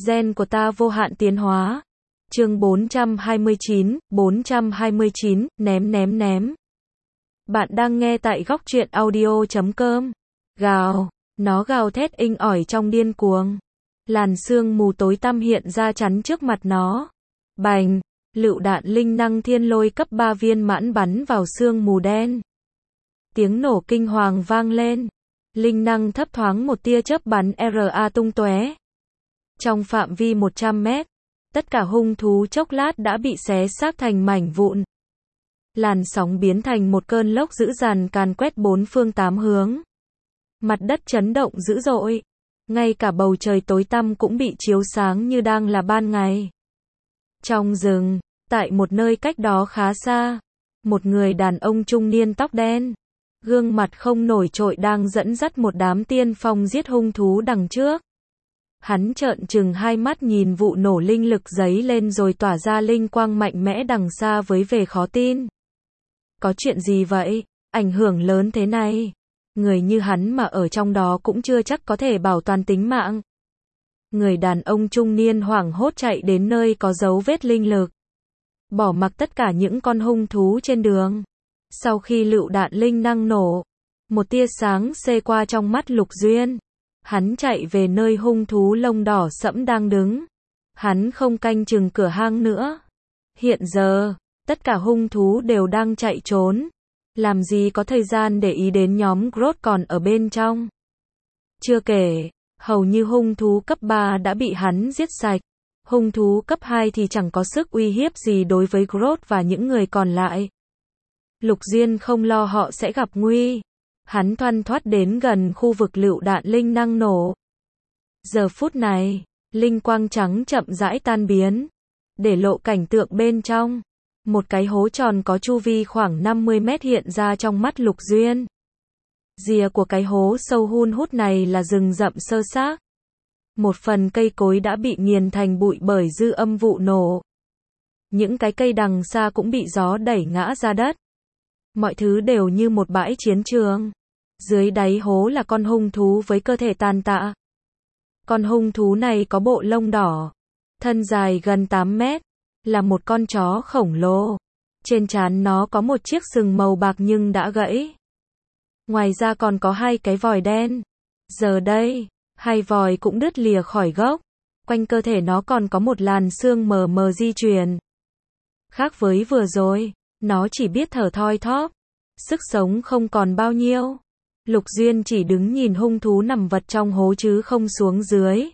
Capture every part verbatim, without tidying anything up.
Gen của ta vô hạn tiến hóa. Chương bốn trăm hai mươi chín, bốn trăm hai mươi chín, ném ném ném. Bạn đang nghe tại góc truyện audio chấm com. Gào, nó gào thét inh ỏi trong điên cuồng. Làn sương mù tối tăm hiện ra chắn trước mặt nó. Bành, lựu đạn linh năng thiên lôi cấp ba viên mãn bắn vào sương mù đen. Tiếng nổ kinh hoàng vang lên. Linh năng thấp thoáng một tia chớp bắn rờ a tung tóe. Trong phạm vi một trăm mét, tất cả hung thú chốc lát đã bị xé xác thành mảnh vụn. Làn sóng biến thành một cơn lốc dữ dằn càn quét bốn phương tám hướng. Mặt đất chấn động dữ dội. Ngay cả bầu trời tối tăm cũng bị chiếu sáng như đang là ban ngày. Trong rừng, tại một nơi cách đó khá xa, một người đàn ông trung niên tóc đen, gương mặt không nổi trội đang dẫn dắt một đám tiên phong giết hung thú đằng trước. Hắn trợn trừng hai mắt nhìn vụ nổ linh lực giấy lên rồi tỏa ra linh quang mạnh mẽ đằng xa với vẻ khó tin. Có chuyện gì vậy? Ảnh hưởng lớn thế này. Người như hắn mà ở trong đó cũng chưa chắc có thể bảo toàn tính mạng. Người đàn ông trung niên hoảng hốt chạy đến nơi có dấu vết linh lực. Bỏ mặc tất cả những con hung thú trên đường. Sau khi lựu đạn linh năng nổ, một tia sáng xê qua trong mắt Lục Duyên. Hắn chạy về nơi hung thú lông đỏ sẫm đang đứng. Hắn không canh chừng cửa hang nữa. Hiện giờ, tất cả hung thú đều đang chạy trốn. Làm gì có thời gian để ý đến nhóm Grodd còn ở bên trong. Chưa kể, hầu như hung thú cấp ba đã bị hắn giết sạch. Hung thú cấp hai thì chẳng có sức uy hiếp gì đối với Grodd và những người còn lại. Lục Diên không lo họ sẽ gặp nguy. Hắn thoăn thoắt đến gần khu vực lựu đạn linh năng nổ. Giờ phút này, linh quang trắng chậm rãi tan biến, để lộ cảnh tượng bên trong. Một cái hố tròn có chu vi khoảng năm mươi mét hiện ra trong mắt Lục Duyên. Rìa của cái hố sâu hun hút này là rừng rậm sơ xác. Một phần cây cối đã bị nghiền thành bụi bởi dư âm vụ nổ. Những cái cây đằng xa cũng bị gió đẩy ngã ra đất. Mọi thứ đều như một bãi chiến trường. Dưới đáy hố là con hung thú với cơ thể tàn tạ. Con hung thú này có bộ lông đỏ, thân dài gần tám mét, là một con chó khổng lồ. Trên trán nó có một chiếc sừng màu bạc nhưng đã gãy. Ngoài ra còn có hai cái vòi đen. Giờ đây, hai vòi cũng đứt lìa khỏi gốc. Quanh cơ thể nó còn có một làn sương mờ mờ di chuyển. Khác với vừa rồi, nó chỉ biết thở thoi thóp. Sức sống không còn bao nhiêu. Lục Duyên chỉ đứng nhìn hung thú nằm vật trong hố chứ không xuống dưới.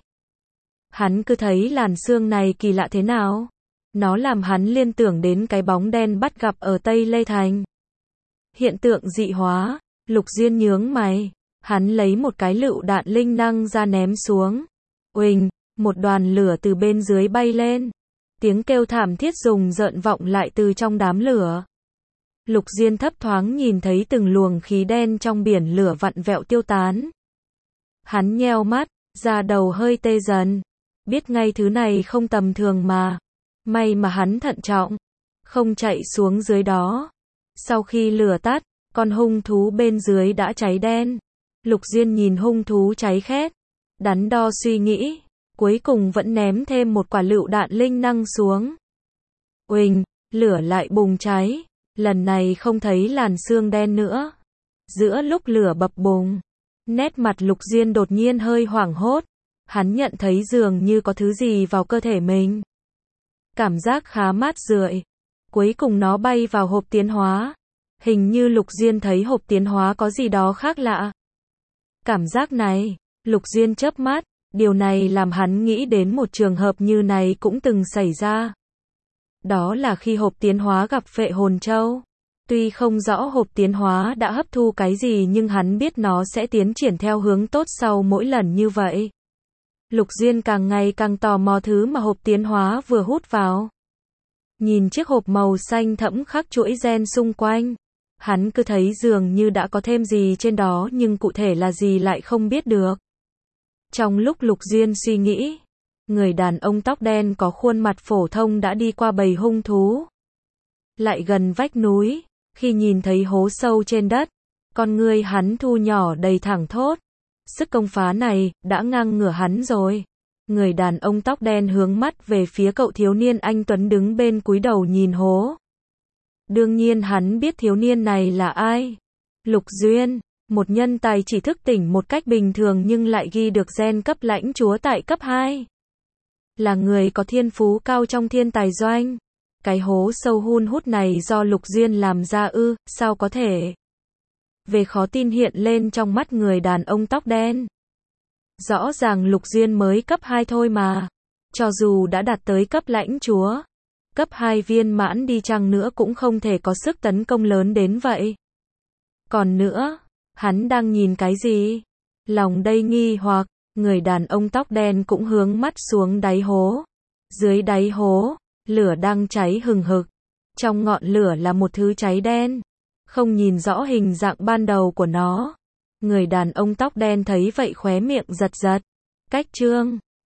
Hắn cứ thấy làn sương này kỳ lạ thế nào. Nó làm hắn liên tưởng đến cái bóng đen bắt gặp ở Tây Lê Thành. Hiện tượng dị hóa. Lục Duyên nhướng mày. Hắn lấy một cái lựu đạn linh năng ra ném xuống. Uỳnh, một đoàn lửa từ bên dưới bay lên. Tiếng kêu thảm thiết rùng rợn vọng lại từ trong đám lửa. Lục Diên thấp thoáng nhìn thấy từng luồng khí đen trong biển lửa vặn vẹo tiêu tán. Hắn nheo mắt, da đầu hơi tê dần. Biết ngay thứ này không tầm thường mà. May mà hắn thận trọng, không chạy xuống dưới đó. Sau khi lửa tắt, con hung thú bên dưới đã cháy đen. Lục Diên nhìn hung thú cháy khét, đắn đo suy nghĩ, cuối cùng vẫn ném thêm một quả lựu đạn linh năng xuống. Uỳnh, lửa lại bùng cháy. Lần này không thấy làn sương đen nữa. Giữa lúc lửa bập bùng, nét mặt Lục Diên đột nhiên hơi hoảng hốt. Hắn nhận thấy dường như có thứ gì vào cơ thể mình. Cảm giác khá mát rượi. Cuối cùng nó bay vào hộp tiến hóa. Hình như Lục Diên thấy hộp tiến hóa có gì đó khác lạ. Cảm giác này, Lục Diên chớp mắt. Điều này làm hắn nghĩ đến một trường hợp như này cũng từng xảy ra. Đó là khi hộp tiến hóa gặp phệ hồn châu. Tuy không rõ hộp tiến hóa đã hấp thu cái gì nhưng hắn biết nó sẽ tiến triển theo hướng tốt sau mỗi lần như vậy. Lục Duyên càng ngày càng tò mò thứ mà hộp tiến hóa vừa hút vào. Nhìn chiếc hộp màu xanh thẫm khắc chuỗi gen xung quanh. Hắn cứ thấy dường như đã có thêm gì trên đó nhưng cụ thể là gì lại không biết được. Trong lúc Lục Duyên suy nghĩ, người đàn ông tóc đen có khuôn mặt phổ thông đã đi qua bầy hung thú. Lại gần vách núi, khi nhìn thấy hố sâu trên đất, con ngươi hắn thu nhỏ đầy thẳng thốt. Sức công phá này, đã ngang ngửa hắn rồi. Người đàn ông tóc đen hướng mắt về phía cậu thiếu niên anh tuấn đứng bên cúi đầu nhìn hố. Đương nhiên hắn biết thiếu niên này là ai. Lục Duyên, một nhân tài chỉ thức tỉnh một cách bình thường nhưng lại ghi được gen cấp lãnh chúa tại cấp hai. Là người có thiên phú cao trong thiên tài doanh. Cái hố sâu hun hút này do Lục Duyên làm ra ư, sao có thể? Về khó tin hiện lên trong mắt người đàn ông tóc đen. Rõ ràng Lục Duyên mới cấp hai thôi mà. Cho dù đã đạt tới cấp lãnh chúa, cấp hai viên mãn đi chăng nữa cũng không thể có sức tấn công lớn đến vậy. Còn nữa, hắn đang nhìn cái gì? Lòng đầy nghi hoặc, người đàn ông tóc đen cũng hướng mắt xuống đáy hố. Dưới đáy hố, lửa đang cháy hừng hực. Trong ngọn lửa là một thứ cháy đen. Không nhìn rõ hình dạng ban đầu của nó. Người đàn ông tóc đen thấy vậy khóe miệng giật giật. Cách chương